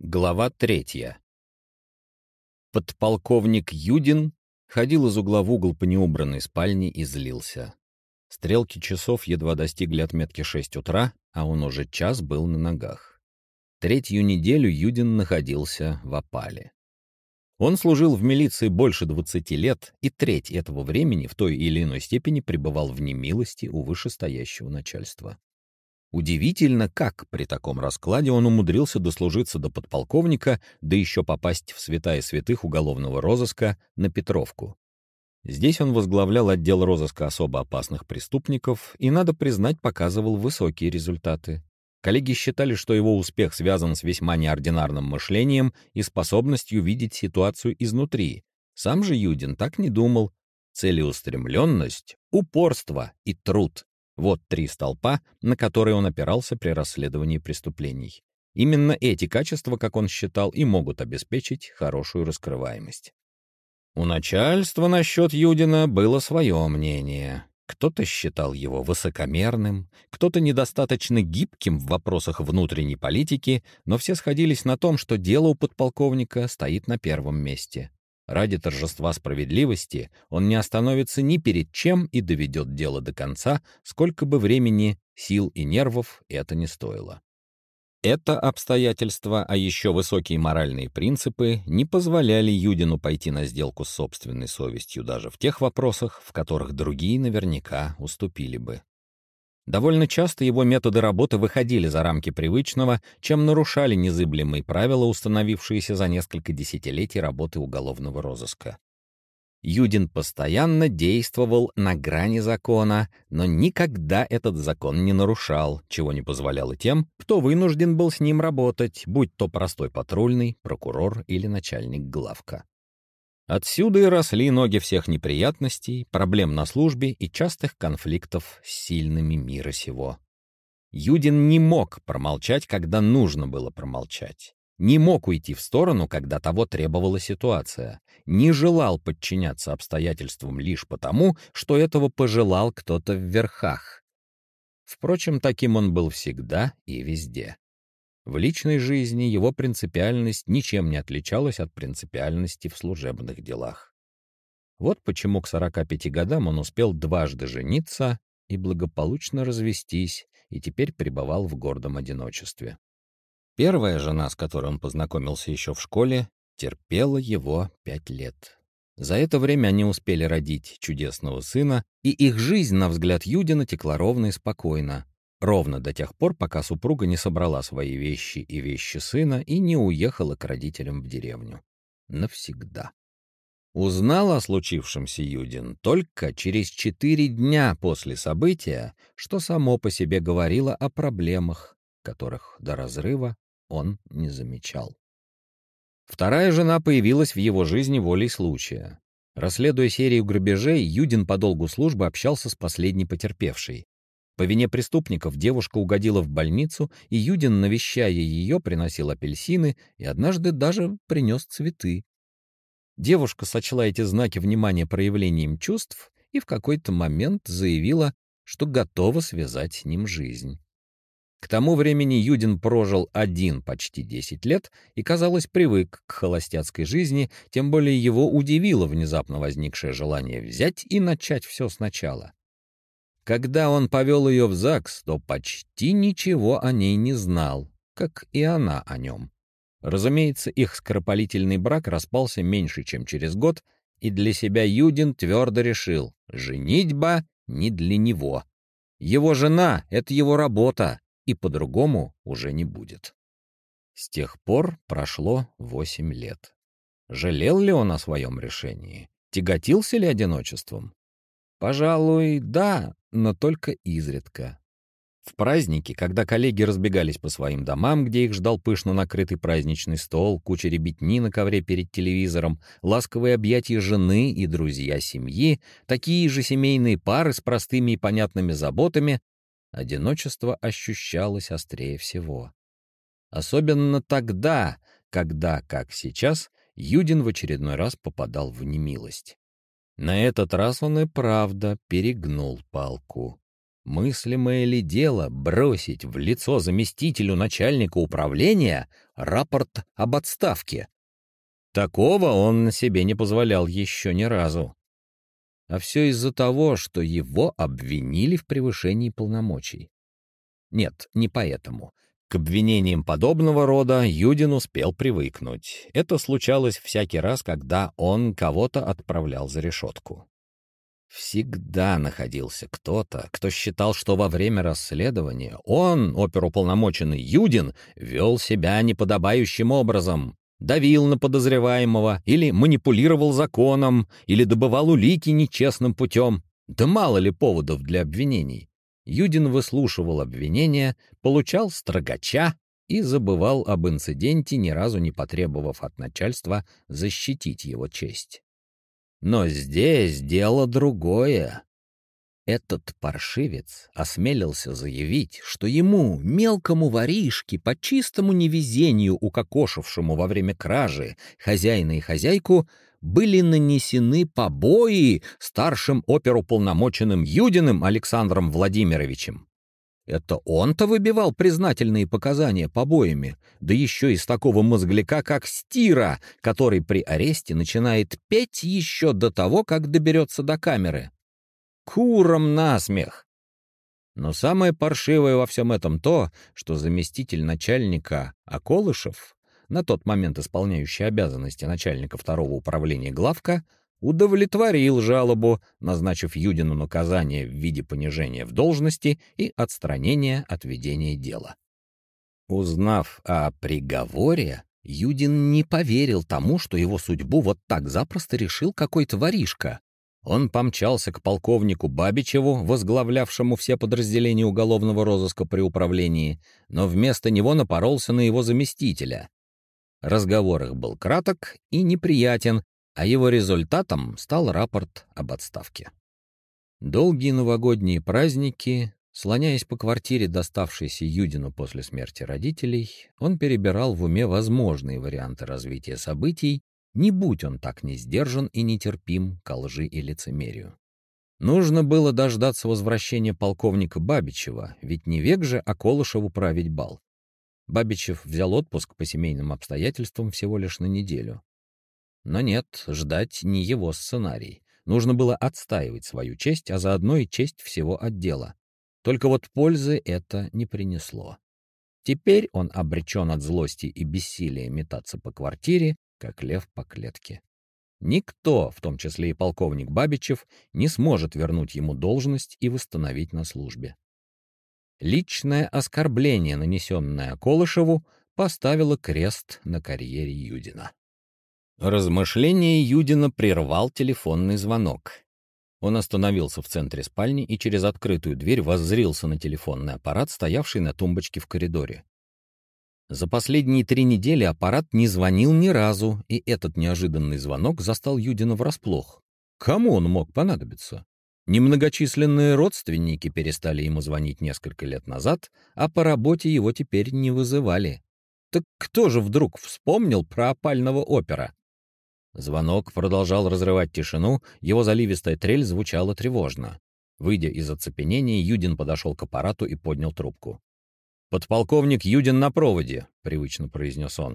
Глава 3. Подполковник Юдин ходил из угла в угол по неубранной спальне и злился. Стрелки часов едва достигли отметки 6 утра, а он уже час был на ногах. Третью неделю Юдин находился в опале. Он служил в милиции больше 20 лет, и треть этого времени в той или иной степени пребывал в немилости у вышестоящего начальства. Удивительно, как при таком раскладе он умудрился дослужиться до подполковника, да еще попасть в святая святых уголовного розыска на Петровку. Здесь он возглавлял отдел розыска особо опасных преступников и, надо признать, показывал высокие результаты. Коллеги считали, что его успех связан с весьма неординарным мышлением и способностью видеть ситуацию изнутри. Сам же Юдин так не думал. Целеустремленность, упорство и труд — вот три столпа, на которые он опирался при расследовании преступлений. Именно эти качества, как он считал, и могут обеспечить хорошую раскрываемость. У начальства насчет Юдина было свое мнение. Кто-то считал его высокомерным, кто-то недостаточно гибким в вопросах внутренней политики, но все сходились на том, что дело у подполковника стоит на первом месте. Ради торжества справедливости он не остановится ни перед чем и доведет дело до конца, сколько бы времени, сил и нервов это не стоило. Это обстоятельство, а еще высокие моральные принципы, не позволяли Юдину пойти на сделку с собственной совестью даже в тех вопросах, в которых другие наверняка уступили бы. Довольно часто его методы работы выходили за рамки привычного, чем нарушали незыблемые правила, установившиеся за несколько десятилетий работы уголовного розыска. Юдин постоянно действовал на грани закона, но никогда этот закон не нарушал, чего не позволяло тем, кто вынужден был с ним работать, будь то простой патрульный, прокурор или начальник главка. Отсюда и росли ноги всех неприятностей, проблем на службе и частых конфликтов с сильными мира сего. Юдин не мог промолчать, когда нужно было промолчать. Не мог уйти в сторону, когда того требовала ситуация. Не желал подчиняться обстоятельствам лишь потому, что этого пожелал кто-то в верхах. Впрочем, таким он был всегда и везде. В личной жизни его принципиальность ничем не отличалась от принципиальности в служебных делах. Вот почему к 45 годам он успел дважды жениться и благополучно развестись, и теперь пребывал в гордом одиночестве. Первая жена, с которой он познакомился еще в школе, терпела его 5 лет. За это время они успели родить чудесного сына, и их жизнь, на взгляд Юдина, текла ровно и спокойно. Ровно до тех пор, пока супруга не собрала свои вещи и вещи сына и не уехала к родителям в деревню. Навсегда. Узнал о случившемся Юдин только через 4 дня после события, что само по себе говорило о проблемах, которых до разрыва он не замечал. Вторая жена появилась в его жизни волей случая. Расследуя серию грабежей, Юдин по долгу службы общался с последней потерпевшей. По вине преступников девушка угодила в больницу, и Юдин, навещая ее, приносил апельсины и однажды даже принес цветы. Девушка сочла эти знаки внимания проявлением чувств и в какой-то момент заявила, что готова связать с ним жизнь. К тому времени Юдин прожил один почти 10 лет и, казалось, привык к холостяцкой жизни, тем более его удивило внезапно возникшее желание взять и начать все сначала. Когда он повел ее в ЗАГС, то почти ничего о ней не знал, как и она о нем. Разумеется, их скоропалительный брак распался меньше, чем через год, и для себя Юдин твердо решил — женитьба не для него. Его жена — это его работа, и по-другому уже не будет. С тех пор прошло 8 лет. Жалел ли он о своем решении? Тяготился ли одиночеством? Пожалуй, да, но только изредка. В праздники, когда коллеги разбегались по своим домам, где их ждал пышно накрытый праздничный стол, куча ребятни на ковре перед телевизором, ласковые объятия жены и друзья семьи, такие же семейные пары с простыми и понятными заботами, одиночество ощущалось острее всего. Особенно тогда, когда, как сейчас, Юдин в очередной раз попадал в немилость. На этот раз он и правда перегнул палку. Мыслимое ли дело бросить в лицо заместителю начальника управления рапорт об отставке? Такого он на себе не позволял еще ни разу. А все из-за того, что его обвинили в превышении полномочий. Нет, не поэтому. К обвинениям подобного рода Юдин успел привыкнуть. Это случалось всякий раз, когда он кого-то отправлял за решетку. Всегда находился кто-то, кто считал, что во время расследования он, оперуполномоченный Юдин, вел себя неподобающим образом, давил на подозреваемого или манипулировал законом, или добывал улики нечестным путем. Да мало ли поводов для обвинений. Юдин выслушивал обвинения, получал строгача и забывал об инциденте, ни разу не потребовав от начальства защитить его честь. Но здесь дело другое. Этот паршивец осмелился заявить, что ему, мелкому воришке, по чистому невезению укокошившему во время кражи хозяина и хозяйку, были нанесены побои старшим оперуполномоченным Юдиным Александром Владимировичем. Это он-то выбивал признательные показания побоями, да еще из такого мозгляка, как Стира, который при аресте начинает петь еще до того, как доберется до камеры. Курам насмех! Но самое паршивое во всем этом то, что заместитель начальника Околышев, на тот момент исполняющий обязанности начальника второго управления главка, удовлетворил жалобу, назначив Юдину наказание в виде понижения в должности и отстранения от ведения дела. Узнав о приговоре, Юдин не поверил тому, что его судьбу вот так запросто решил какой-то воришка. Он помчался к полковнику Бабичеву, возглавлявшему все подразделения уголовного розыска при управлении, но вместо него напоролся на его заместителя. Разговор их был краток и неприятен, а его результатом стал рапорт об отставке. Долгие новогодние праздники, слоняясь по квартире, доставшейся Юдину после смерти родителей, он перебирал в уме возможные варианты развития событий, не будь он так не сдержан и нетерпим ко лжи и лицемерию. Нужно было дождаться возвращения полковника Бабичева, ведь не век же Околышеву править бал. Бабичев взял отпуск по семейным обстоятельствам всего лишь на неделю. Но нет, ждать не его сценарий. Нужно было отстаивать свою честь, а заодно и честь всего отдела. Только вот пользы это не принесло. Теперь он обречен от злости и бессилия метаться по квартире, как лев по клетке. Никто, в том числе и полковник Бабичев, не сможет вернуть ему должность и восстановить на службе. Личное оскорбление, нанесенное Околышеву, поставило крест на карьере Юдина. Размышление Юдина прервал телефонный звонок. Он остановился в центре спальни и через открытую дверь воззрился на телефонный аппарат, стоявший на тумбочке в коридоре. За последние 3 недели аппарат не звонил ни разу, и этот неожиданный звонок застал Юдина врасплох. Кому он мог понадобиться? Немногочисленные родственники перестали ему звонить несколько лет назад, а по работе его теперь не вызывали. Так кто же вдруг вспомнил про опального опера? Звонок продолжал разрывать тишину, его заливистая трель звучала тревожно. Выйдя из оцепенения, Юдин подошел к аппарату и поднял трубку. «Подполковник Юдин на проводе», — привычно произнес он.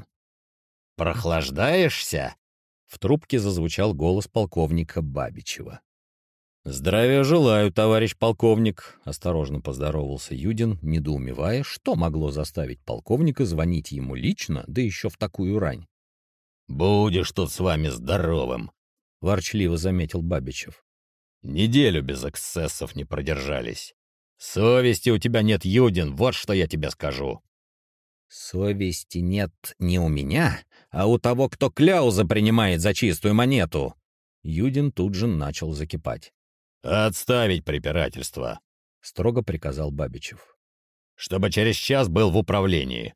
«Прохлаждаешься?» В трубке зазвучал голос полковника Бабичева. «Здравия желаю, товарищ полковник», — осторожно поздоровался Юдин, недоумевая, что могло заставить полковника звонить ему лично, да еще в такую рань. «Будешь тут с вами здоровым», — ворчливо заметил Бабичев. «Неделю без эксцессов не продержались. Совести у тебя нет, Юдин, вот что я тебе скажу». «Совести нет не у меня, а у того, кто кляузы принимает за чистую монету». Юдин тут же начал закипать. «Отставить препирательство», — строго приказал Бабичев. «Чтобы через час был в управлении».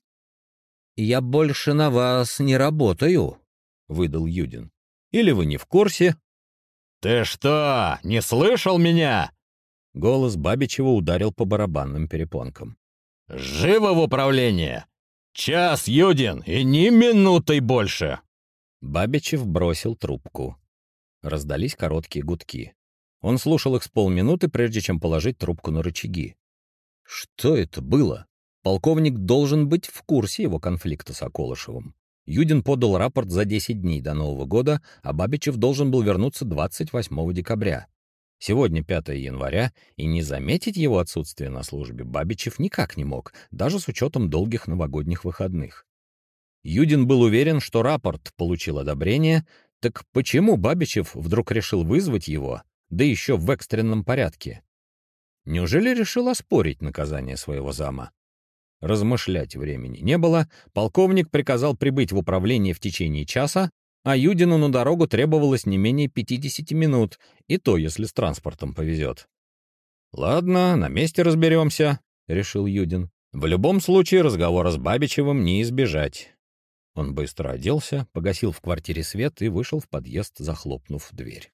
«Я больше на вас не работаю», — выдал Юдин. «Или вы не в курсе?» «Ты что, не слышал меня?» Голос Бабичева ударил по барабанным перепонкам. «Живо в управление! Час, Юдин, и ни минутой больше!» Бабичев бросил трубку. Раздались короткие гудки. Он слушал их с полминуты, прежде чем положить трубку на рычаги. Что это было? Полковник должен быть в курсе его конфликта с Околышевым. Юдин подал рапорт за 10 дней до Нового года, а Бабичев должен был вернуться 28 декабря. Сегодня 5 января, и не заметить его отсутствие на службе Бабичев никак не мог, даже с учетом долгих новогодних выходных. Юдин был уверен, что рапорт получил одобрение, так почему Бабичев вдруг решил вызвать его, да еще в экстренном порядке? Неужели решил оспорить наказание своего зама? Размышлять времени не было, полковник приказал прибыть в управление в течение часа, а Юдину на дорогу требовалось не менее 50 минут, и то, если с транспортом повезет. «Ладно, на месте разберемся», — решил Юдин. «В любом случае разговора с Бабичевым не избежать». Он быстро оделся, погасил в квартире свет и вышел в подъезд, захлопнув дверь.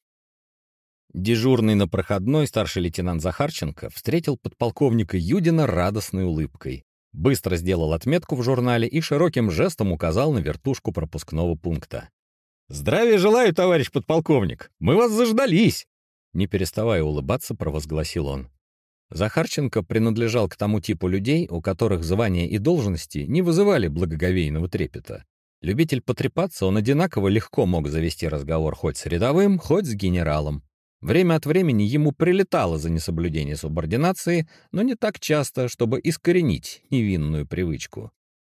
Дежурный на проходной старший лейтенант Захарченко встретил подполковника Юдина радостной улыбкой. Быстро сделал отметку в журнале и широким жестом указал на вертушку пропускного пункта. «Здравия желаю, товарищ подполковник! Мы вас заждались!» Не переставая улыбаться, провозгласил он. Захарченко принадлежал к тому типу людей, у которых звания и должности не вызывали благоговейного трепета. Любитель потрепаться, он одинаково легко мог завести разговор хоть с рядовым, хоть с генералом. Время от времени ему прилетало за несоблюдение субординации, но не так часто, чтобы искоренить невинную привычку.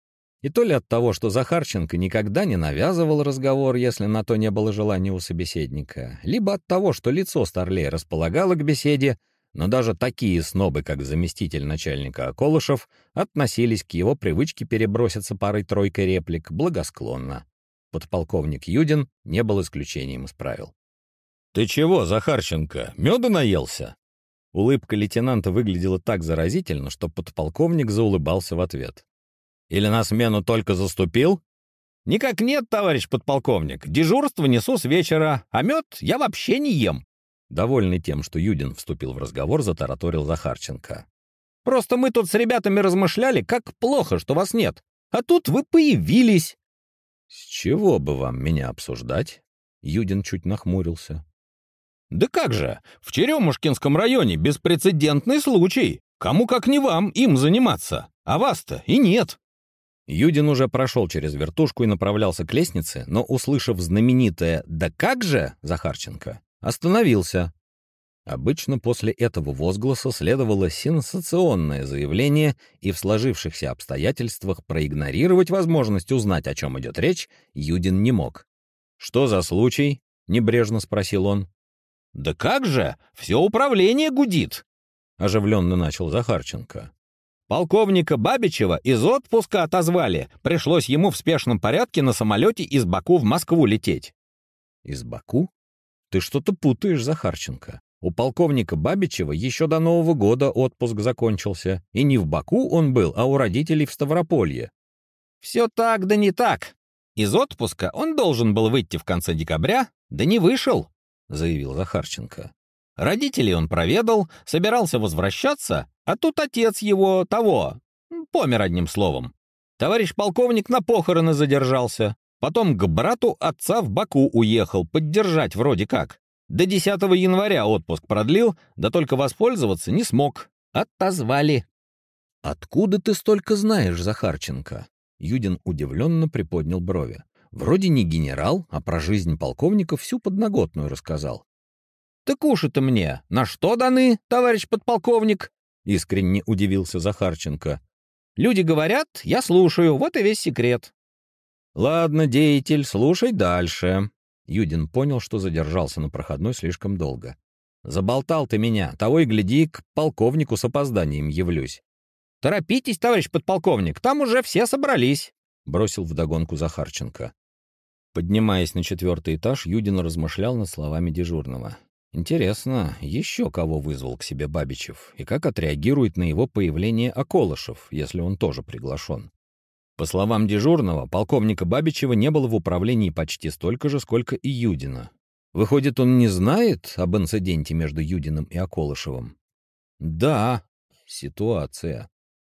И то ли от того, что Захарченко никогда не навязывал разговор, если на то не было желания у собеседника, либо от того, что лицо старлея располагало к беседе, но даже такие снобы, как заместитель начальника Околышев, относились к его привычке переброситься парой-тройкой реплик благосклонно. Подполковник Юдин не был исключением из правил. «Ты чего, Захарченко, меда наелся?» Улыбка лейтенанта выглядела так заразительно, что подполковник заулыбался в ответ. «Или на смену только заступил?» «Никак нет, товарищ подполковник. Дежурство несу с вечера, а мед я вообще не ем». Довольный тем, что Юдин вступил в разговор, затараторил Захарченко. «Просто мы тут с ребятами размышляли, как плохо, что вас нет. А тут вы появились». «С чего бы вам меня обсуждать?» Юдин чуть нахмурился. «Да как же, в Черемушкинском районе беспрецедентный случай. Кому как не вам им заниматься, а вас-то и нет». Юдин уже прошел через вертушку и направлялся к лестнице, но, услышав знаменитое «да как же» Захарченко, остановился. Обычно после этого возгласа следовало сенсационное заявление, и в сложившихся обстоятельствах проигнорировать возможность узнать, о чем идет речь, Юдин не мог. «Что за случай?» — небрежно спросил он. «Да как же, все управление гудит!» — оживленно начал Захарченко. «Полковника Бабичева из отпуска отозвали. Пришлось ему в спешном порядке на самолете из Баку в Москву лететь». «Из Баку? Ты что-то путаешь, Захарченко. У полковника Бабичева еще до Нового года отпуск закончился. И не в Баку он был, а у родителей в Ставрополье». «Все так, да не так. Из отпуска он должен был выйти в конце декабря, да не вышел», — заявил Захарченко. «Родителей он проведал, собирался возвращаться, а тут отец его помер одним словом. Товарищ полковник на похороны задержался, потом к брату отца в Баку уехал, поддержать вроде как. До 10 января отпуск продлил, да только воспользоваться не смог. Отозвали». «Откуда ты столько знаешь, Захарченко?» Юдин удивленно приподнял брови. «Вроде не генерал, а про жизнь полковника всю подноготную рассказал». «Так уши-то мне на что даны, товарищ подполковник?» — искренне удивился Захарченко. «Люди говорят, я слушаю, вот и весь секрет». «Ладно, деятель, слушай дальше». Юдин понял, что задержался на проходной слишком долго. «Заболтал ты меня, того и гляди, к полковнику с опозданием явлюсь». «Торопитесь, товарищ подполковник, там уже все собрались», — бросил вдогонку Захарченко. Поднимаясь на 4-й этаж, Юдин размышлял над словами дежурного. Интересно, еще кого вызвал к себе Бабичев, и как отреагирует на его появление Околышев, если он тоже приглашен. По словам дежурного, полковника Бабичева не было в управлении почти столько же, сколько и Юдина. Выходит, он не знает об инциденте между Юдиным и Околышевым? Да, ситуация.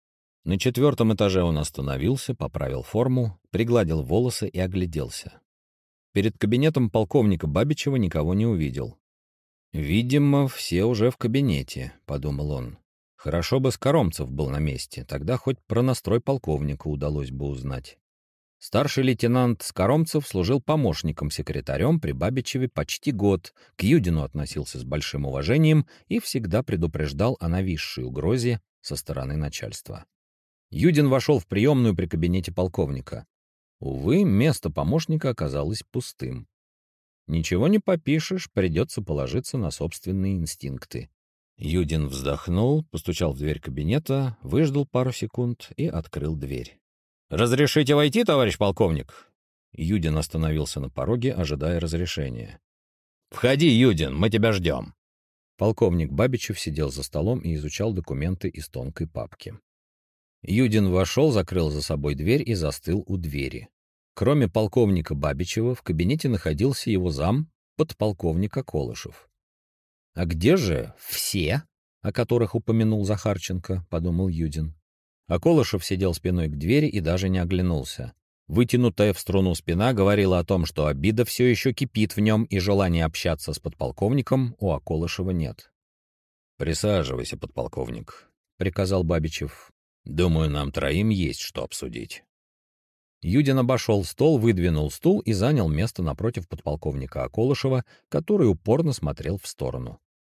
На 4-м этаже он остановился, поправил форму, пригладил волосы и огляделся. Перед кабинетом полковника Бабичева никого не увидел. «Видимо, все уже в кабинете», — подумал он. «Хорошо бы Скоромцев был на месте, тогда хоть про настрой полковника удалось бы узнать». Старший лейтенант Скоромцев служил помощником-секретарем при Бабичеве почти год, к Юдину относился с большим уважением и всегда предупреждал о нависшей угрозе со стороны начальства. Юдин вошел в приемную при кабинете полковника. Увы, место помощника оказалось пустым. Ничего не попишешь, придется положиться на собственные инстинкты. Юдин вздохнул, постучал в дверь кабинета, выждал пару секунд и открыл дверь. «Разрешите войти, товарищ полковник?» Юдин остановился на пороге, ожидая разрешения. «Входи, Юдин, мы тебя ждем». Полковник Бабичев сидел за столом и изучал документы из тонкой папки. Юдин вошел, закрыл за собой дверь и застыл у двери. Кроме полковника Бабичева в кабинете находился его зам, подполковник Околышев. «А где же все, о которых упомянул Захарченко?» — подумал Юдин. Околышев сидел спиной к двери и даже не оглянулся. Вытянутая в струну спина говорила о том, что обида все еще кипит в нем, и желания общаться с подполковником у Околышева нет. «Присаживайся, подполковник», — приказал Бабичев. «Думаю, нам троим есть что обсудить». Юдин обошел стол, выдвинул стул и занял место напротив подполковника Околышева, который упорно смотрел в сторону.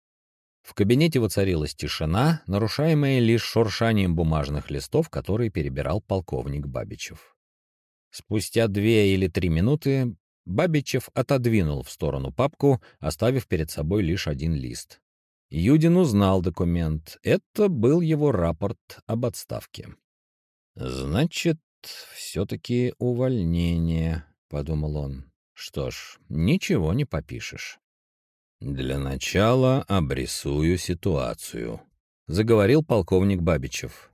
В кабинете воцарилась тишина, нарушаемая лишь шуршанием бумажных листов, которые перебирал полковник Бабичев. Спустя 2 или 3 минуты Бабичев отодвинул в сторону папку, оставив перед собой лишь один лист. Юдин узнал документ. Это был его рапорт об отставке. «Значит, все-таки увольнение», — подумал он. «Что ж, ничего не попишешь». «Для начала обрисую ситуацию», — заговорил полковник Бабичев.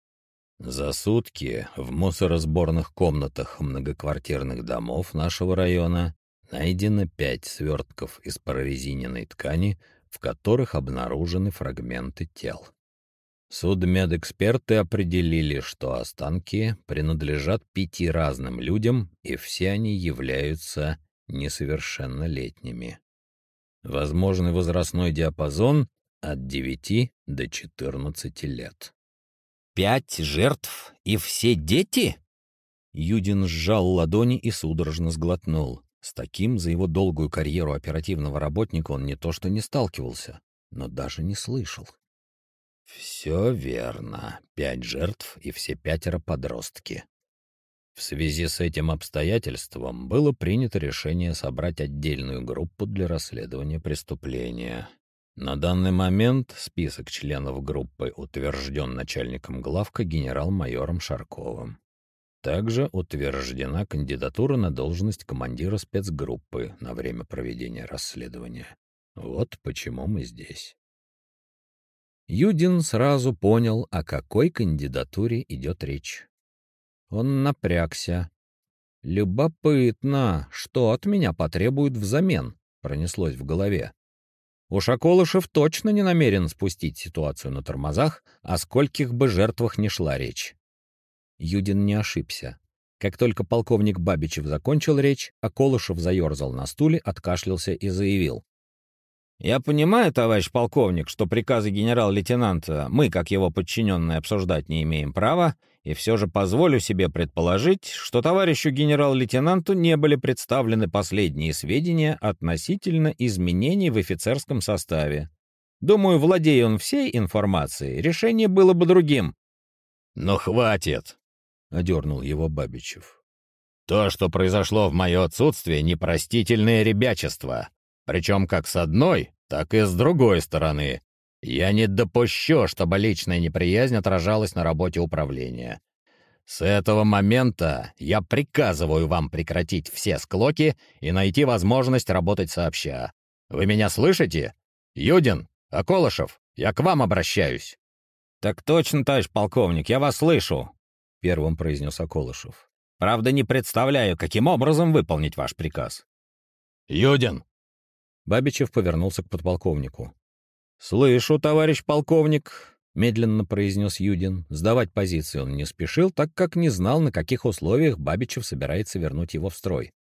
«За сутки в мусоросборных комнатах многоквартирных домов нашего района найдено 5 свертков из прорезиненной ткани, в которых обнаружены фрагменты тел. Судмедэксперты определили, что останки принадлежат 5 разным людям, и все они являются несовершеннолетними. Возможный возрастной диапазон от 9 до 14 лет. 5 жертв и все дети? Юдин сжал ладони и судорожно сглотнул. С таким за его долгую карьеру оперативного работника он не то что не сталкивался, но даже не слышал. Все верно. 5 жертв и все 5 подростки. В связи с этим обстоятельством было принято решение собрать отдельную группу для расследования преступления. На данный момент список членов группы утвержден начальником главка генерал-майором Шарковым. Также утверждена кандидатура на должность командира спецгруппы на время проведения расследования. Вот почему мы здесь. Юдин сразу понял, о какой кандидатуре идет речь. Он напрягся. «Любопытно, что от меня потребуют взамен?» — пронеслось в голове. Уж Околышев точно не намерен спустить ситуацию на тормозах, о скольких бы жертвах ни шла речь. Юдин не ошибся. Как только полковник Бабичев закончил речь, Околышев заерзал на стуле, откашлялся и заявил. «Я понимаю, товарищ полковник, что приказы генерал-лейтенанта мы, как его подчиненные, обсуждать не имеем права, и все же позволю себе предположить, что товарищу генерал-лейтенанту не были представлены последние сведения относительно изменений в офицерском составе. Думаю, владея он всей информацией, решение было бы другим». «Ну, хватит!» — одернул его Бабичев. «То, что произошло в мое отсутствие, непростительное ребячество. Причем как с одной, так и с другой стороны. Я не допущу, чтобы личная неприязнь отражалась на работе управления. С этого момента я приказываю вам прекратить все склоки и найти возможность работать сообща. Вы меня слышите? Юдин, Околышев, я к вам обращаюсь». «Так точно, товарищ полковник, я вас слышу», — первым произнес Околышев. «Правда, не представляю, каким образом выполнить ваш приказ». «Юдин!» Бабичев повернулся к подполковнику. «Слышу, товарищ полковник», — медленно произнес Юдин. Сдавать позиции он не спешил, так как не знал, на каких условиях Бабичев собирается вернуть его в строй.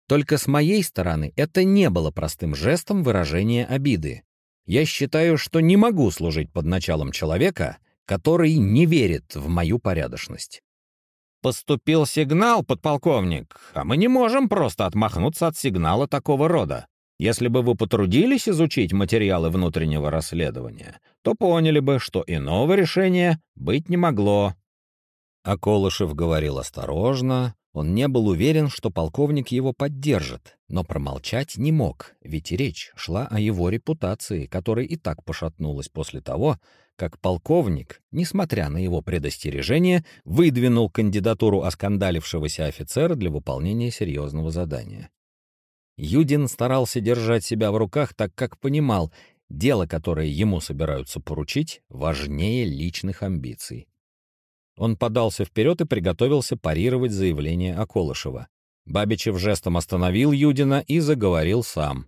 Только с моей стороны это не было простым жестом выражения обиды. Я считаю, что не могу служить под началом человека, который не верит в мою порядочность. Поступил сигнал, подполковник, а мы не можем просто отмахнуться от сигнала такого рода. Если бы вы потрудились изучить материалы внутреннего расследования, то поняли бы, что иного решения быть не могло. А Колышев говорил осторожно. Он не был уверен, что полковник его поддержит, но промолчать не мог, ведь речь шла о его репутации, которая и так пошатнулась после того, как полковник, несмотря на его предостережение, выдвинул кандидатуру оскандалившегося офицера для выполнения серьезного задания. Юдин старался держать себя в руках, так как понимал, дело, которое ему собираются поручить, важнее личных амбиций. Он подался вперед и приготовился парировать заявление Околышева. Бабичев жестом остановил Юдина и заговорил сам.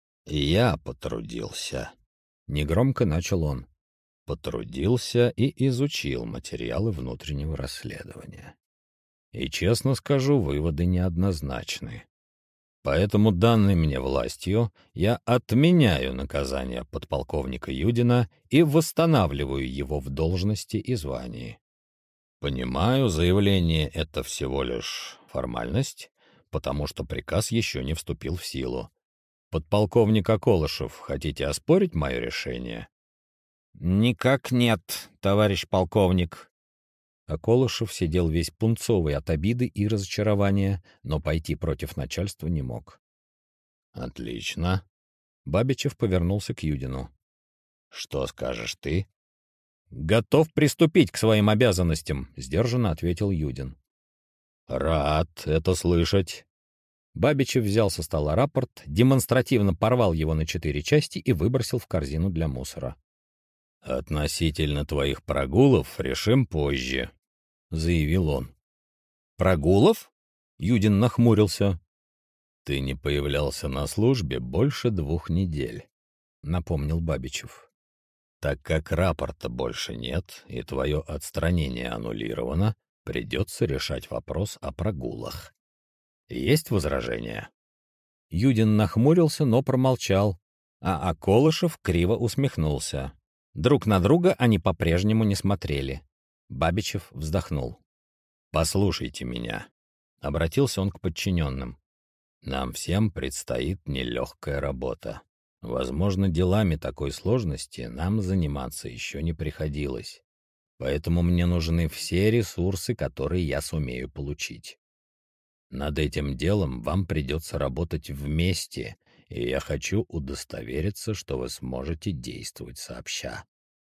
«Я потрудился», — негромко начал он. «Потрудился и изучил материалы внутреннего расследования. И, честно скажу, выводы неоднозначны. Поэтому данной мне властью я отменяю наказание подполковника Юдина и восстанавливаю его в должности и звании. Понимаю, заявление — это всего лишь формальность, потому что приказ еще не вступил в силу. Подполковник Околышев, хотите оспорить мое решение?» «Никак нет, товарищ полковник». Околышев сидел весь пунцовый от обиды и разочарования, но пойти против начальства не мог. «Отлично». Бабичев повернулся к Юдину. «Что скажешь ты?» «Готов приступить к своим обязанностям», — сдержанно ответил Юдин. «Рад это слышать». Бабичев взял со стола рапорт, демонстративно порвал его на 4 части и выбросил в корзину для мусора. «Относительно твоих прогулов решим позже», — заявил он. «Прогулов?» — Юдин нахмурился. «Ты не появлялся на службе больше 2 недель», — напомнил Бабичев. «Так как рапорта больше нет и твое отстранение аннулировано, придется решать вопрос о прогулах. Есть возражения?» Юдин нахмурился, но промолчал, а Околышев криво усмехнулся. Друг на друга они по-прежнему не смотрели. Бабичев вздохнул. «Послушайте меня», — обратился он к подчиненным. «Нам всем предстоит нелегкая работа. Возможно, делами такой сложности нам заниматься еще не приходилось. Поэтому мне нужны все ресурсы, которые я сумею получить. Над этим делом вам придется работать вместе, и я хочу удостовериться, что вы сможете действовать сообща».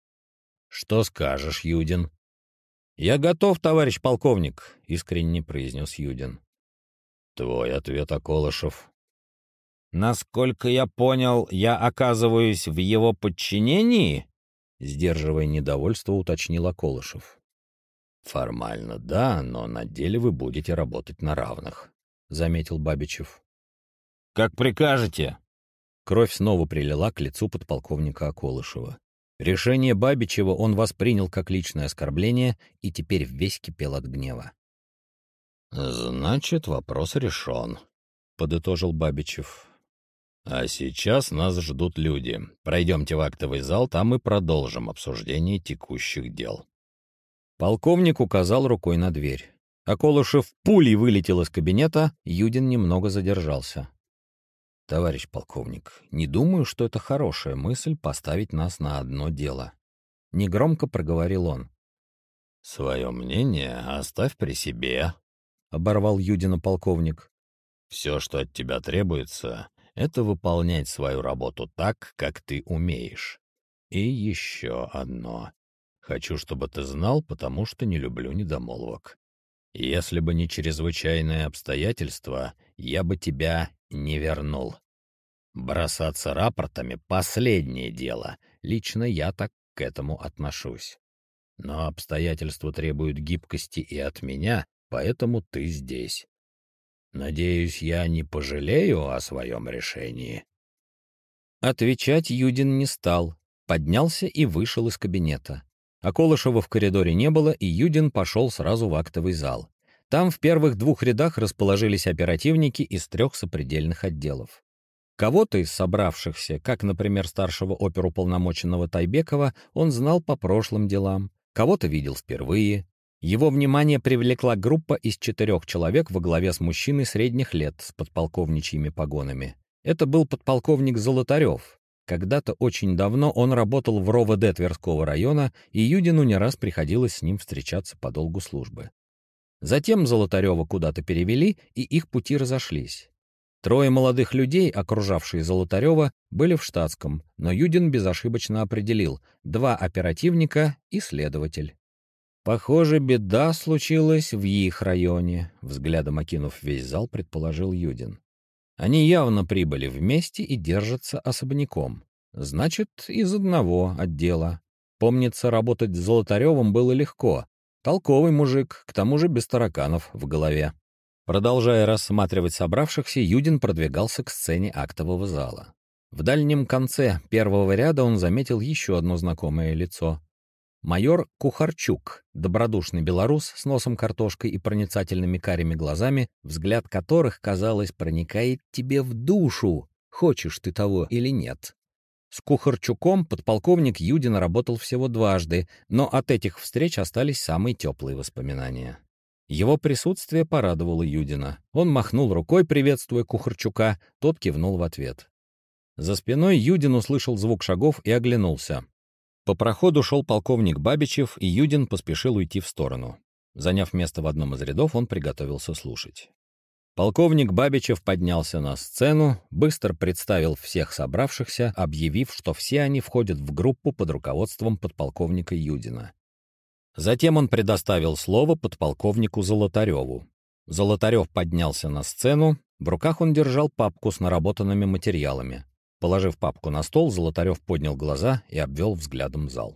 «Что скажешь, Юдин?» «Я готов, товарищ полковник», — искренне произнес Юдин. «Твой ответ, Околышев?» «Насколько я понял, я оказываюсь в его подчинении?» Сдерживая недовольство, уточнил Околышев. «Формально да, но на деле вы будете работать на равных», — заметил Бабичев. «Как прикажете». Кровь снова прилила к лицу подполковника Околышева. Решение Бабичева он воспринял как личное оскорбление и теперь весь кипел от гнева. «Значит, вопрос решен», — подытожил Бабичев. «А сейчас нас ждут люди. Пройдемте в актовый зал, там мы продолжим обсуждение текущих дел». Полковник указал рукой на дверь. Околышев пулей вылетел из кабинета, Юдин немного задержался. «Товарищ полковник, не думаю, что это хорошая мысль поставить нас на одно дело». Негромко проговорил он. «Свое мнение оставь при себе», — оборвал Юдина полковник. «Все, что от тебя требуется, это выполнять свою работу так, как ты умеешь. И еще одно. Хочу, чтобы ты знал, потому что не люблю недомолвок. Если бы не чрезвычайные обстоятельства, я бы тебя не вернул. Бросаться рапортами — последнее дело. Лично я так к этому отношусь. Но обстоятельства требуют гибкости и от меня, поэтому ты здесь. Надеюсь, я не пожалею о своем решении». Отвечать Юдин не стал, поднялся и вышел из кабинета. Околышева в коридоре не было, и Юдин пошел сразу в актовый зал. Там в первых двух рядах расположились оперативники из 3 сопредельных отделов. Кого-то из собравшихся, как, например, старшего оперуполномоченного Тайбекова, он знал по прошлым делам, кого-то видел впервые. Его внимание привлекла группа из 4 человек во главе с мужчиной средних лет с подполковничьими погонами. Это был подполковник Золотарев. Когда-то очень давно он работал в РОВД Тверского района, и Юдину не раз приходилось с ним встречаться по долгу службы. Затем Золотарева куда-то перевели, и их пути разошлись. 3 молодых людей, окружавшие Золотарева, были в штатском, но Юдин безошибочно определил: 2 оперативника и следователь. «Похоже, беда случилась в их районе», — взглядом окинув весь зал, предположил Юдин. «Они явно прибыли вместе и держатся особняком. Значит, из одного отдела. Помнится, работать с Золотаревым было легко. Толковый мужик, к тому же без тараканов в голове». Продолжая рассматривать собравшихся, Юдин продвигался к сцене актового зала. В дальнем конце первого ряда он заметил еще одно знакомое лицо. Майор Кухарчук, добродушный белорус с носом картошкой и проницательными карими глазами, взгляд которых, казалось, проникает тебе в душу, хочешь ты того или нет. С Кухарчуком подполковник Юдин работал всего дважды, но от этих встреч остались самые теплые воспоминания. Его присутствие порадовало Юдина. Он махнул рукой, приветствуя Кухарчука, тот кивнул в ответ. За спиной Юдин услышал звук шагов и оглянулся. По проходу шел полковник Бабичев, и Юдин поспешил уйти в сторону. Заняв место в одном из рядов, он приготовился слушать. Полковник Бабичев поднялся на сцену, быстро представил всех собравшихся, объявив, что все они входят в группу под руководством подполковника Юдина. Затем он предоставил слово подполковнику Золотареву. Золотарев поднялся на сцену, в руках он держал папку с наработанными материалами. Положив папку на стол, Золотарев поднял глаза и обвел взглядом зал.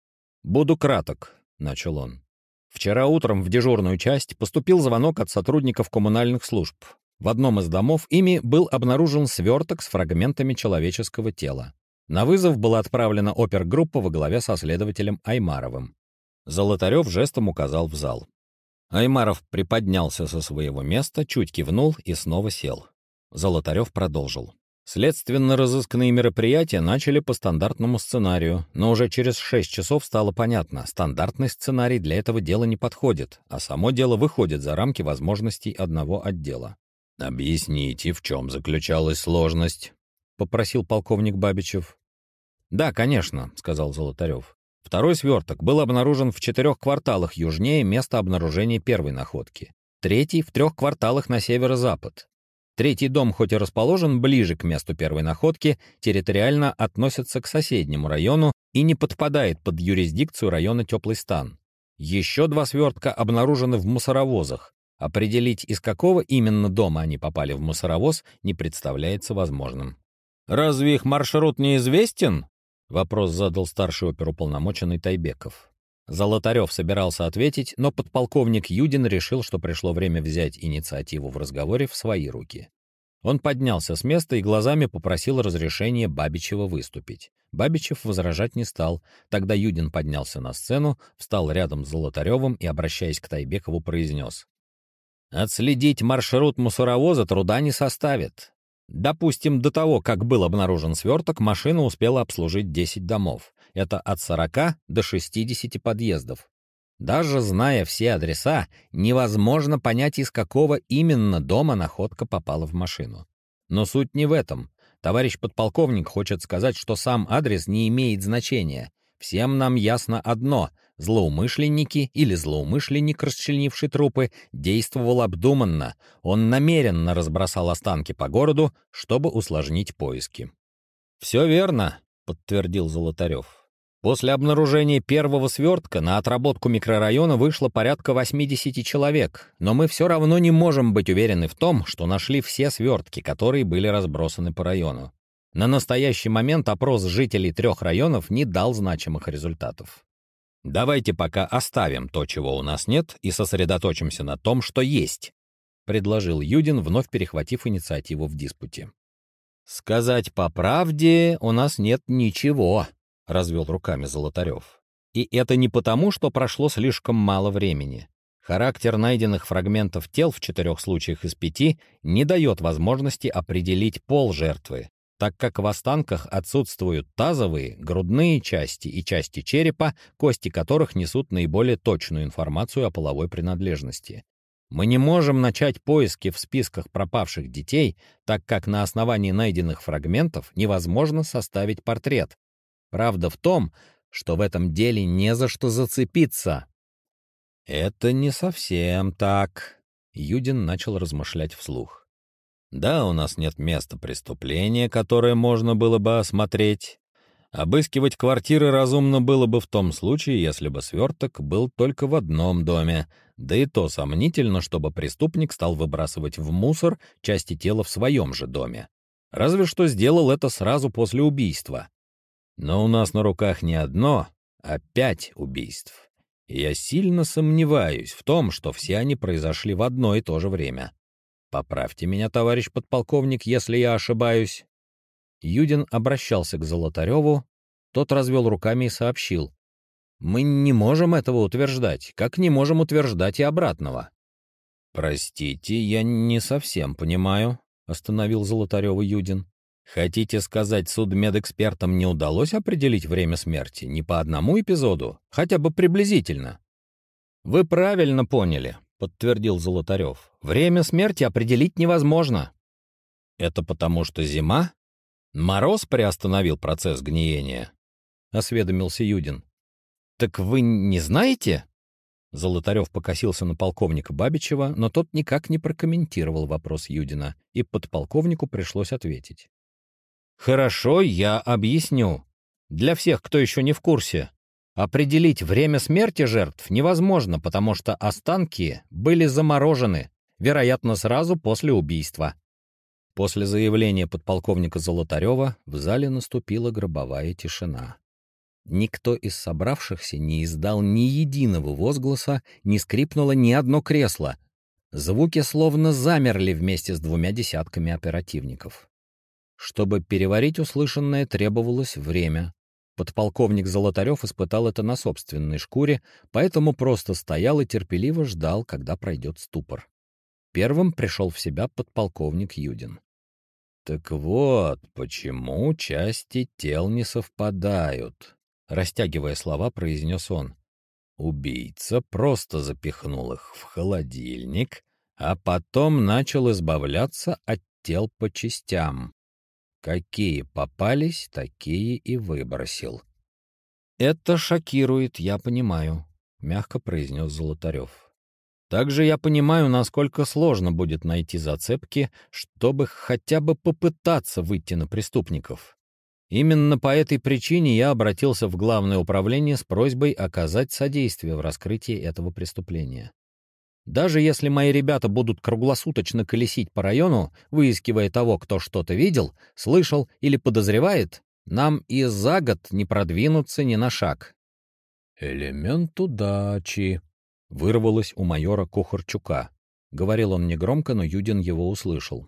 «Буду краток», — начал он. «Вчера утром в дежурную часть поступил звонок от сотрудников коммунальных служб. В одном из домов ими был обнаружен сверток с фрагментами человеческого тела. На вызов была отправлена опергруппа во главе со следователем Аймаровым. Золотарев жестом указал в зал. Аймаров приподнялся со своего места, чуть кивнул и снова сел. Золотарев продолжил. Следственно-розыскные мероприятия начали по стандартному сценарию, но уже через 6 часов стало понятно, стандартный сценарий для этого дела не подходит, а само дело выходит за рамки возможностей одного отдела. «Объясните, в чем заключалась сложность?» — попросил полковник Бабичев. «Да, конечно», — сказал Золотарев. Второй сверток был обнаружен в 4 кварталах южнее места обнаружения первой находки. Третий — в 3 кварталах на северо-запад. Третий дом, хоть и расположен ближе к месту первой находки, территориально относится к соседнему району и не подпадает под юрисдикцию района Теплый Стан. Еще 2 свертка обнаружены в мусоровозах. Определить, из какого именно дома они попали в мусоровоз, не представляется возможным. «Разве их маршрут неизвестен?» — вопрос задал старший оперуполномоченный Тайбеков. Золотарев собирался ответить, но подполковник Юдин решил, что пришло время взять инициативу в разговоре в свои руки. Он поднялся с места и глазами попросил разрешения Бабичева выступить. Бабичев возражать не стал. Тогда Юдин поднялся на сцену, встал рядом с Золотаревым и, обращаясь к Тайбекову, произнес. «Отследить маршрут мусоровоза труда не составит. Допустим, до того, как был обнаружен сверток, машина успела обслужить 10 домов. Это от 40 до 60 подъездов. Даже зная все адреса, невозможно понять, из какого именно дома находка попала в машину. Но суть не в этом. Товарищ подполковник хочет сказать, что сам адрес не имеет значения. Всем нам ясно одно — злоумышленники или злоумышленник, расчленивший трупы, действовал обдуманно. Он намеренно разбросал останки по городу, чтобы усложнить поиски. «Все верно», — подтвердил Золотарев. После обнаружения первого свертка на отработку микрорайона вышло порядка 80 человек, но мы все равно не можем быть уверены в том, что нашли все свертки, которые были разбросаны по району. На настоящий момент опрос жителей 3 районов не дал значимых результатов. «Давайте пока оставим то, чего у нас нет, и сосредоточимся на том, что есть», — предложил Юдин, вновь перехватив инициативу в диспуте. «Сказать по правде, у нас нет ничего», — развел руками Золотарев. «И это не потому, что прошло слишком мало времени. Характер найденных фрагментов тел в 4 случаях из 5 не дает возможности определить пол жертвы, так как в останках отсутствуют тазовые, грудные части и части черепа, кости которых несут наиболее точную информацию о половой принадлежности. Мы не можем начать поиски в списках пропавших детей, так как на основании найденных фрагментов невозможно составить портрет. Правда в том, что в этом деле не за что зацепиться. «Это не совсем так», — Юдин начал размышлять вслух. «Да, у нас нет места преступления, которое можно было бы осмотреть. Обыскивать квартиры разумно было бы в том случае, если бы сверток был только в одном доме, да и то сомнительно, чтобы преступник стал выбрасывать в мусор части тела в своем же доме. Разве что сделал это сразу после убийства. Но у нас на руках не одно, а 5 убийств. И я сильно сомневаюсь в том, что все они произошли в одно и то же время. Поправьте меня, товарищ подполковник, если я ошибаюсь». Юдин обращался к Золотареву, тот развел руками и сообщил: «Мы не можем этого утверждать, как не можем утверждать и обратного». «Простите, я не совсем понимаю», — остановил Золотарева Юдин. «Хотите сказать, судмедэкспертам не удалось определить время смерти ни по одному эпизоду, хотя бы приблизительно?» «Вы правильно поняли», — подтвердил Золотарев. «Время смерти определить невозможно». «Это потому, что зима? Мороз приостановил процесс гниения?» — осведомился Юдин. «Так вы не знаете?» Золотарев покосился на полковника Бабичева, но тот никак не прокомментировал вопрос Юдина, и подполковнику пришлось ответить. «Хорошо, я объясню. Для всех, кто еще не в курсе. Определить время смерти жертв невозможно, потому что останки были заморожены, вероятно, сразу после убийства». После заявления подполковника Золотарева в зале наступила гробовая тишина. Никто из собравшихся не издал ни единого возгласа, не скрипнуло ни одно кресло. Звуки словно замерли вместе с 2 десятками оперативников. Чтобы переварить услышанное, требовалось время. Подполковник Золотарев испытал это на собственной шкуре, поэтому просто стоял и терпеливо ждал, когда пройдет ступор. Первым пришел в себя подполковник Юдин. «Так вот, почему части тел не совпадают?» Растягивая слова, произнес он. «Убийца просто запихнул их в холодильник, а потом начал избавляться от тел по частям. Какие попались, такие и выбросил». «Это шокирует, я понимаю», — мягко произнес Золотарев. «Также я понимаю, насколько сложно будет найти зацепки, чтобы хотя бы попытаться выйти на преступников. Именно по этой причине я обратился в Главное управление с просьбой оказать содействие в раскрытии этого преступления. Даже если мои ребята будут круглосуточно колесить по району, выискивая того, кто что-то видел, слышал или подозревает, нам и за год не продвинуться ни на шаг». «Элемент удачи», — вырвалось у майора Кухарчука. Говорил он негромко, но Юдин его услышал.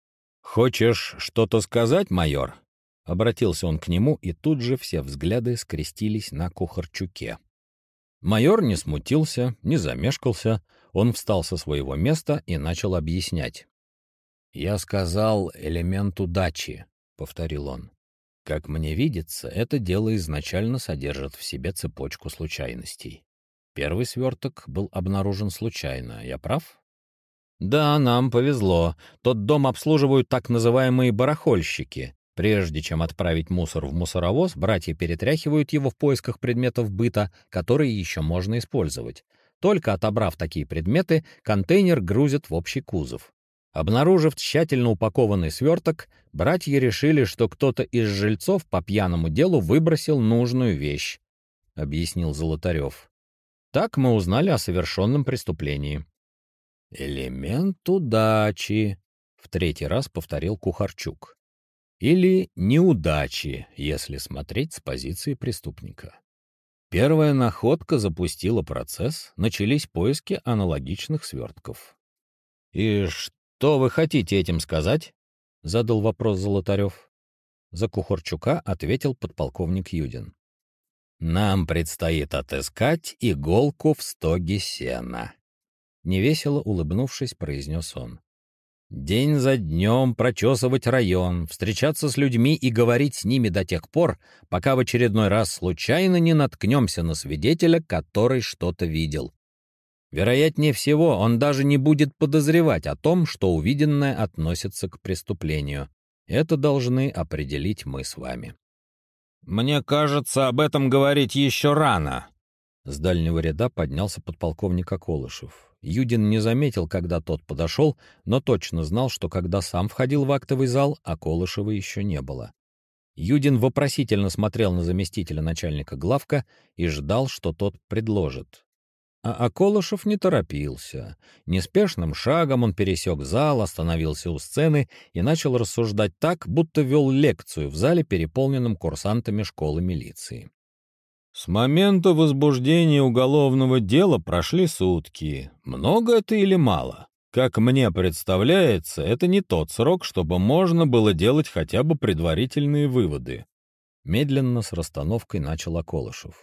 «Хочешь что-то сказать, майор?» — обратился он к нему, и тут же все взгляды скрестились на Кухарчуке. Майор не смутился, не замешкался, он встал со своего места и начал объяснять. «Я сказал элемент удачи», — повторил он. «Как мне видится, это дело изначально содержит в себе цепочку случайностей. Первый сверток был обнаружен случайно, я прав?» «Да, нам повезло. Тот дом обслуживают так называемые барахольщики. Прежде чем отправить мусор в мусоровоз, братья перетряхивают его в поисках предметов быта, которые еще можно использовать. Только отобрав такие предметы, контейнер грузят в общий кузов. Обнаружив тщательно упакованный сверток, братья решили, что кто-то из жильцов по пьяному делу выбросил нужную вещь», — объяснил Золотарев. «Так мы узнали о совершенном преступлении». «Элемент удачи», — в 3-й раз повторил Кухарчук. «Или неудачи, если смотреть с позиции преступника. Первая находка запустила процесс, начались поиски аналогичных свертков». «И что вы хотите этим сказать?» — задал вопрос Золотарев. За Кухарчука ответил подполковник Юдин. «Нам предстоит отыскать иголку в стоге сена». Невесело улыбнувшись, произнес он. День за днем прочесывать район, встречаться с людьми и говорить с ними до тех пор, пока в очередной раз случайно не наткнемся на свидетеля, который что-то видел. Вероятнее всего, он даже не будет подозревать о том, что увиденное относится к преступлению. Это должны определить мы с вами. «Мне кажется, об этом говорить еще рано». С дальнего ряда поднялся подполковник Околышев. Юдин не заметил, когда тот подошел, но точно знал, что когда сам входил в актовый зал, Околышева еще не было. Юдин вопросительно смотрел на заместителя начальника главка и ждал, что тот предложит. А Околышев не торопился. Неспешным шагом он пересек зал, остановился у сцены и начал рассуждать так, будто вел лекцию в зале, переполненном курсантами школы милиции. С момента возбуждения уголовного дела прошли сутки. Много это или мало? Как мне представляется, это не тот срок, чтобы можно было делать хотя бы предварительные выводы. Медленно с расстановкой начал Околышев.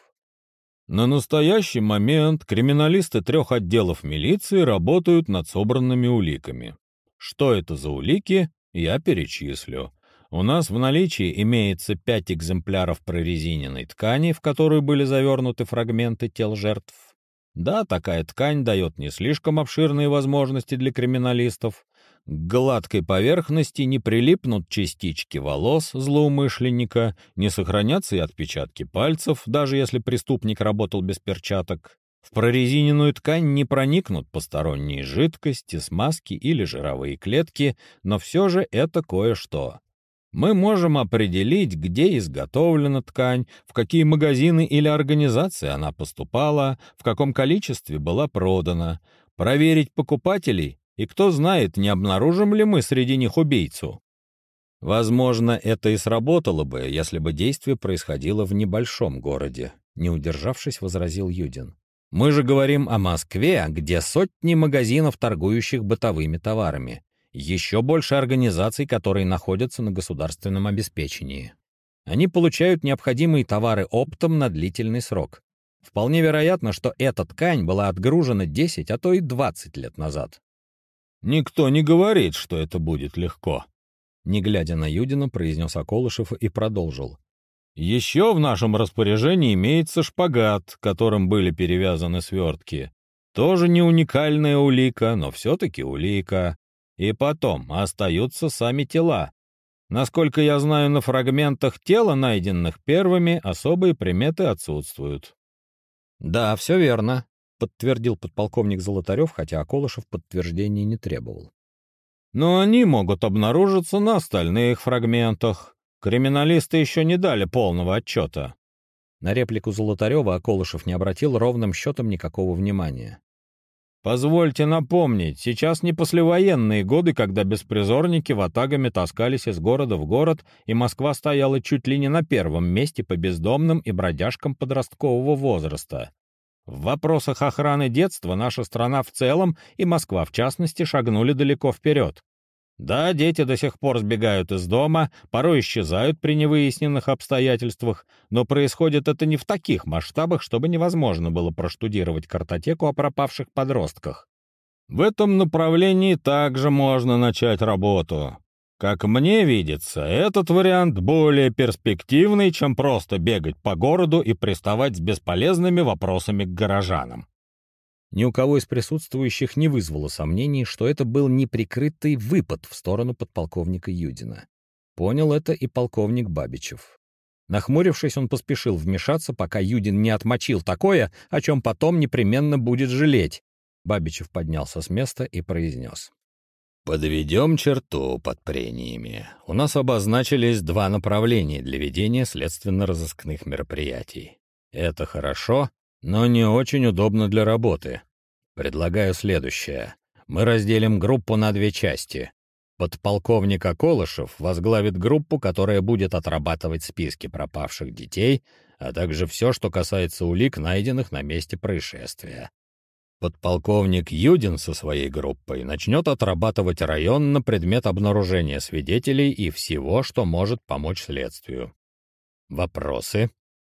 На настоящий момент криминалисты 3 отделов милиции работают над собранными уликами. Что это за улики, я перечислю. У нас в наличии имеется 5 экземпляров прорезиненной ткани, в которую были завернуты фрагменты тел жертв. Да, такая ткань дает не слишком обширные возможности для криминалистов. К гладкой поверхности не прилипнут частички волос злоумышленника, не сохранятся и отпечатки пальцев, даже если преступник работал без перчаток. В прорезиненную ткань не проникнут посторонние жидкости, смазки или жировые клетки, но все же это кое-что. Мы можем определить, где изготовлена ткань, в какие магазины или организации она поступала, в каком количестве была продана, проверить покупателей, и кто знает, не обнаружим ли мы среди них убийцу. Возможно, это и сработало бы, если бы действие происходило в небольшом городе, не удержавшись, возразил Юдин. Мы же говорим о Москве, где сотни магазинов, торгующих бытовыми товарами. Еще больше организаций, которые находятся на государственном обеспечении. Они получают необходимые товары оптом на длительный срок. Вполне вероятно, что эта ткань была отгружена 10, а то и 20 лет назад. Никто не говорит, что это будет легко. Не глядя на Юдина, произнес Околышев и продолжил. Еще в нашем распоряжении имеется шпагат, которым были перевязаны свертки. Тоже не уникальная улика, но все-таки улика. И потом остаются сами тела. Насколько я знаю, на фрагментах тела, найденных первыми, особые приметы отсутствуют. Да, все верно, подтвердил подполковник Золотарев, хотя Околышев подтверждения не требовал. Но они могут обнаружиться на остальных фрагментах. Криминалисты еще не дали полного отчета. На реплику Золотарева Околышев не обратил ровным счетом никакого внимания. Позвольте напомнить, сейчас не послевоенные годы, когда беспризорники ватагами таскались из города в город, и Москва стояла чуть ли не на первом месте по бездомным и бродяжкам подросткового возраста. В вопросах охраны детства наша страна в целом, и Москва в частности, шагнули далеко вперед. Да, дети до сих пор сбегают из дома, порой исчезают при невыясненных обстоятельствах, но происходит это не в таких масштабах, чтобы невозможно было проштудировать картотеку о пропавших подростках. В этом направлении также можно начать работу. Как мне видится, этот вариант более перспективный, чем просто бегать по городу и приставать с бесполезными вопросами к горожанам. Ни у кого из присутствующих не вызвало сомнений, что это был неприкрытый выпад в сторону подполковника Юдина. Понял это и полковник Бабичев. Нахмурившись, он поспешил вмешаться, пока Юдин не отмочил такое, о чем потом непременно будет жалеть. Бабичев поднялся с места и произнес. «Подведем черту под прениями. У нас обозначились 2 направления для ведения следственно-розыскных мероприятий. Это хорошо, но не очень удобно для работы. Предлагаю следующее. Мы разделим группу на 2 части. Подполковник Околышев возглавит группу, которая будет отрабатывать списки пропавших детей, а также все, что касается улик, найденных на месте происшествия. Подполковник Юдин со своей группой начнет отрабатывать район на предмет обнаружения свидетелей и всего, что может помочь следствию. Вопросы?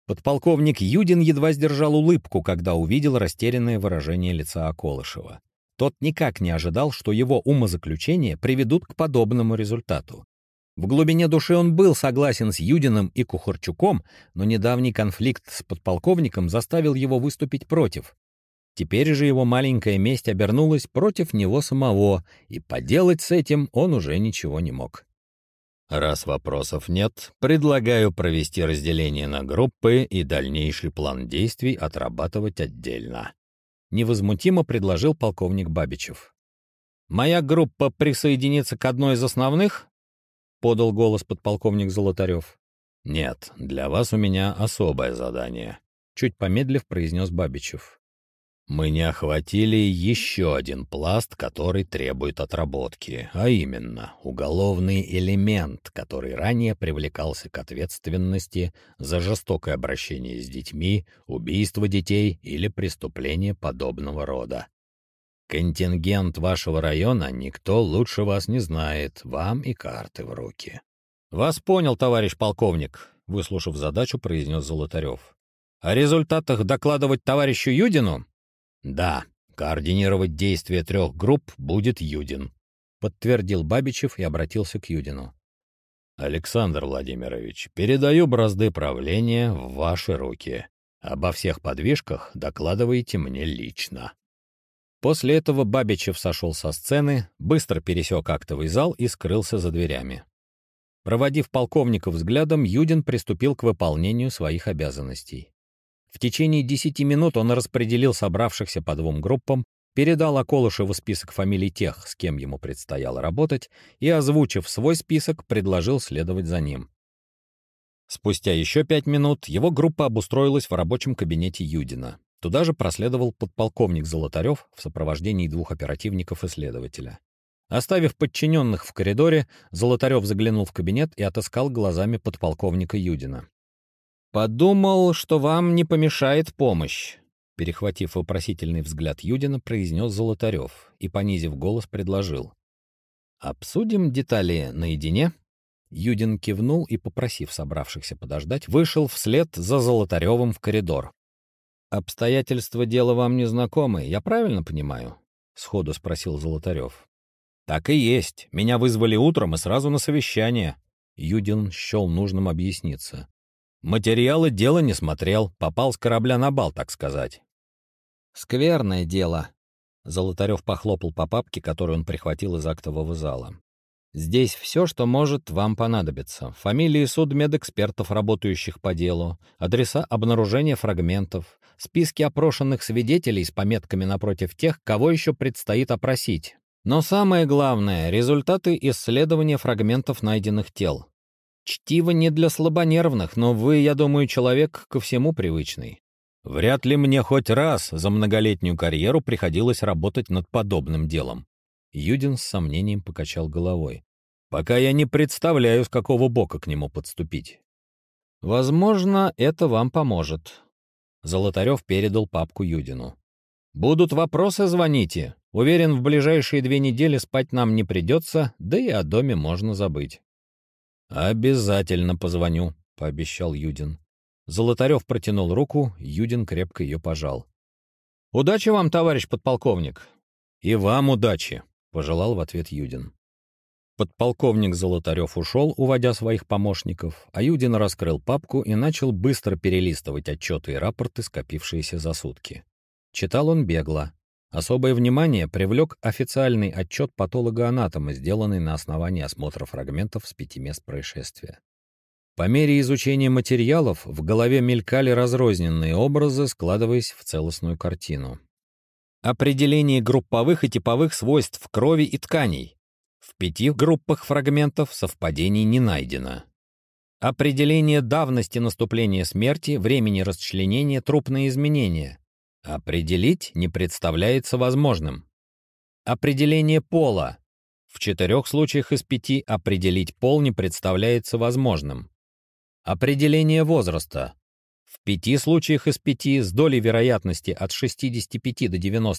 Подполковник Юдин едва сдержал улыбку, когда увидел растерянное выражение лица Околышева. Тот никак не ожидал, что его умозаключения приведут к подобному результату. В глубине души он был согласен с Юдиным и Кухарчуком, но недавний конфликт с подполковником заставил его выступить против. Теперь же его маленькая месть обернулась против него самого, и поделать с этим он уже ничего не мог. Раз вопросов нет, предлагаю провести разделение на группы и дальнейший план действий отрабатывать отдельно. Невозмутимо предложил полковник Бабичев. «Моя группа присоединится к одной из основных?» — подал голос подполковник Золотарев. «Нет, для вас у меня особое задание», — чуть помедлив произнес Бабичев. «Мы не охватили еще один пласт, который требует отработки, а именно уголовный элемент, который ранее привлекался к ответственности за жестокое обращение с детьми, убийство детей или преступление подобного рода. Контингент вашего района никто лучше вас не знает, вам и карты в руки». «Вас понял, товарищ полковник», — выслушав задачу, произнес Золотарев. «О результатах докладывать товарищу Юдину?» «Да, координировать действия 3 групп будет Юдин», — подтвердил Бабичев и обратился к Юдину. «Александр Владимирович, передаю бразды правления в ваши руки. Обо всех подвижках докладывайте мне лично». После этого Бабичев сошел со сцены, быстро пересек актовый зал и скрылся за дверями. Проводив полковника взглядом, Юдин приступил к выполнению своих обязанностей. В течение 10 минут он распределил собравшихся по 2 группам, передал Околышеву список фамилий тех, с кем ему предстояло работать, и, озвучив свой список, предложил следовать за ним. Спустя еще 5 минут его группа обустроилась в рабочем кабинете Юдина. Туда же проследовал подполковник Золотарев в сопровождении 2 оперативников и следователя. Оставив подчиненных в коридоре, Золотарев заглянул в кабинет и отыскал глазами подполковника Юдина. «Подумал, что вам не помешает помощь», — перехватив вопросительный взгляд Юдина, произнес Золотарев и, понизив голос, предложил. «Обсудим детали наедине?» Юдин кивнул и, попросив собравшихся подождать, вышел вслед за Золотаревым в коридор. «Обстоятельства дела вам не знакомы, я правильно понимаю?» — сходу спросил Золотарев. «Так и есть. Меня вызвали утром и сразу на совещание». Юдин счел нужным объясниться. «Материалы дела не смотрел, попал с корабля на бал, так сказать». «Скверное дело», — Золотарев похлопал по папке, которую он прихватил из актового зала. «Здесь все, что может вам понадобиться. Фамилии судмедэкспертов, работающих по делу, адреса обнаружения фрагментов, списки опрошенных свидетелей с пометками напротив тех, кого еще предстоит опросить. Но самое главное — результаты исследования фрагментов найденных тел. Чтиво не для слабонервных, но вы, я думаю, человек ко всему привычный. Вряд ли мне хоть раз за многолетнюю карьеру приходилось работать над подобным делом». Юдин с сомнением покачал головой. «Пока я не представляю, с какого бока к нему подступить». «Возможно, это вам поможет». Золотарев передал папку Юдину. «Будут вопросы, звоните. Уверен, в ближайшие 2 недели спать нам не придется, да и о доме можно забыть». «Обязательно позвоню», — пообещал Юдин. Золотарев протянул руку, Юдин крепко ее пожал. «Удачи вам, товарищ подполковник!» «И вам удачи!» — пожелал в ответ Юдин. Подполковник Золотарев ушел, уводя своих помощников, а Юдин раскрыл папку и начал быстро перелистывать отчеты и рапорты, скопившиеся за сутки. Читал он бегло. Особое внимание привлек официальный отчет патолога-анатома, сделанный на основании осмотра фрагментов с 5 мест происшествия. По мере изучения материалов в голове мелькали разрозненные образы, складываясь в целостную картину. Определение групповых и типовых свойств крови и тканей. В 5 группах фрагментов совпадений не найдено. Определение давности наступления смерти, времени расчленения, трупные изменения. Определить не представляется возможным. Определение пола. В 4 случаях из 5 определить пол не представляется возможным. Определение возраста. В 5 случаях из 5 с долей вероятности от 65 до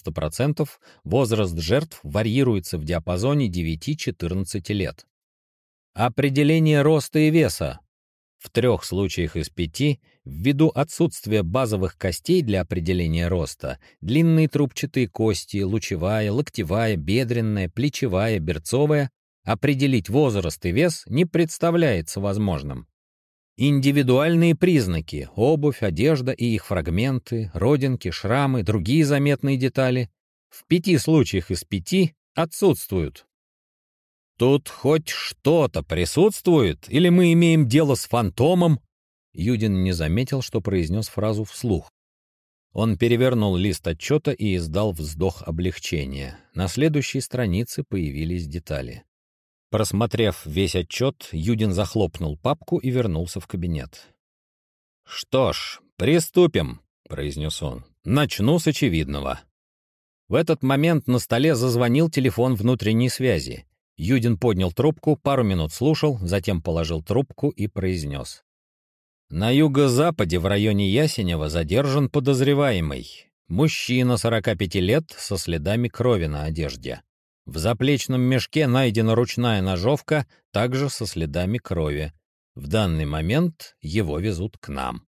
90% возраст жертв варьируется в диапазоне 9-14 лет. Определение роста и веса. В 3 случаях из 5, ввиду отсутствия базовых костей для определения роста, длинные трубчатые кости, лучевая, локтевая, бедренная, плечевая, берцовая, определить возраст и вес не представляется возможным. Индивидуальные признаки — обувь, одежда и их фрагменты, родинки, шрамы, другие заметные детали — в 5 случаях из 5 отсутствуют. «Тут хоть что-то присутствует, или мы имеем дело с фантомом?» Юдин не заметил, что произнес фразу вслух. Он перевернул лист отчета и издал вздох облегчения. На следующей странице появились детали. Просмотрев весь отчет, Юдин захлопнул папку и вернулся в кабинет. «Что ж, приступим», — произнес он. «Начну с очевидного». В этот момент на столе зазвонил телефон внутренней связи. Юдин поднял трубку, пару минут слушал, затем положил трубку и произнес. «На юго-западе, в районе Ясенева, задержан подозреваемый. Мужчина 45 лет со следами крови на одежде. В заплечном мешке найдена ручная ножовка, также со следами крови. В данный момент его везут к нам».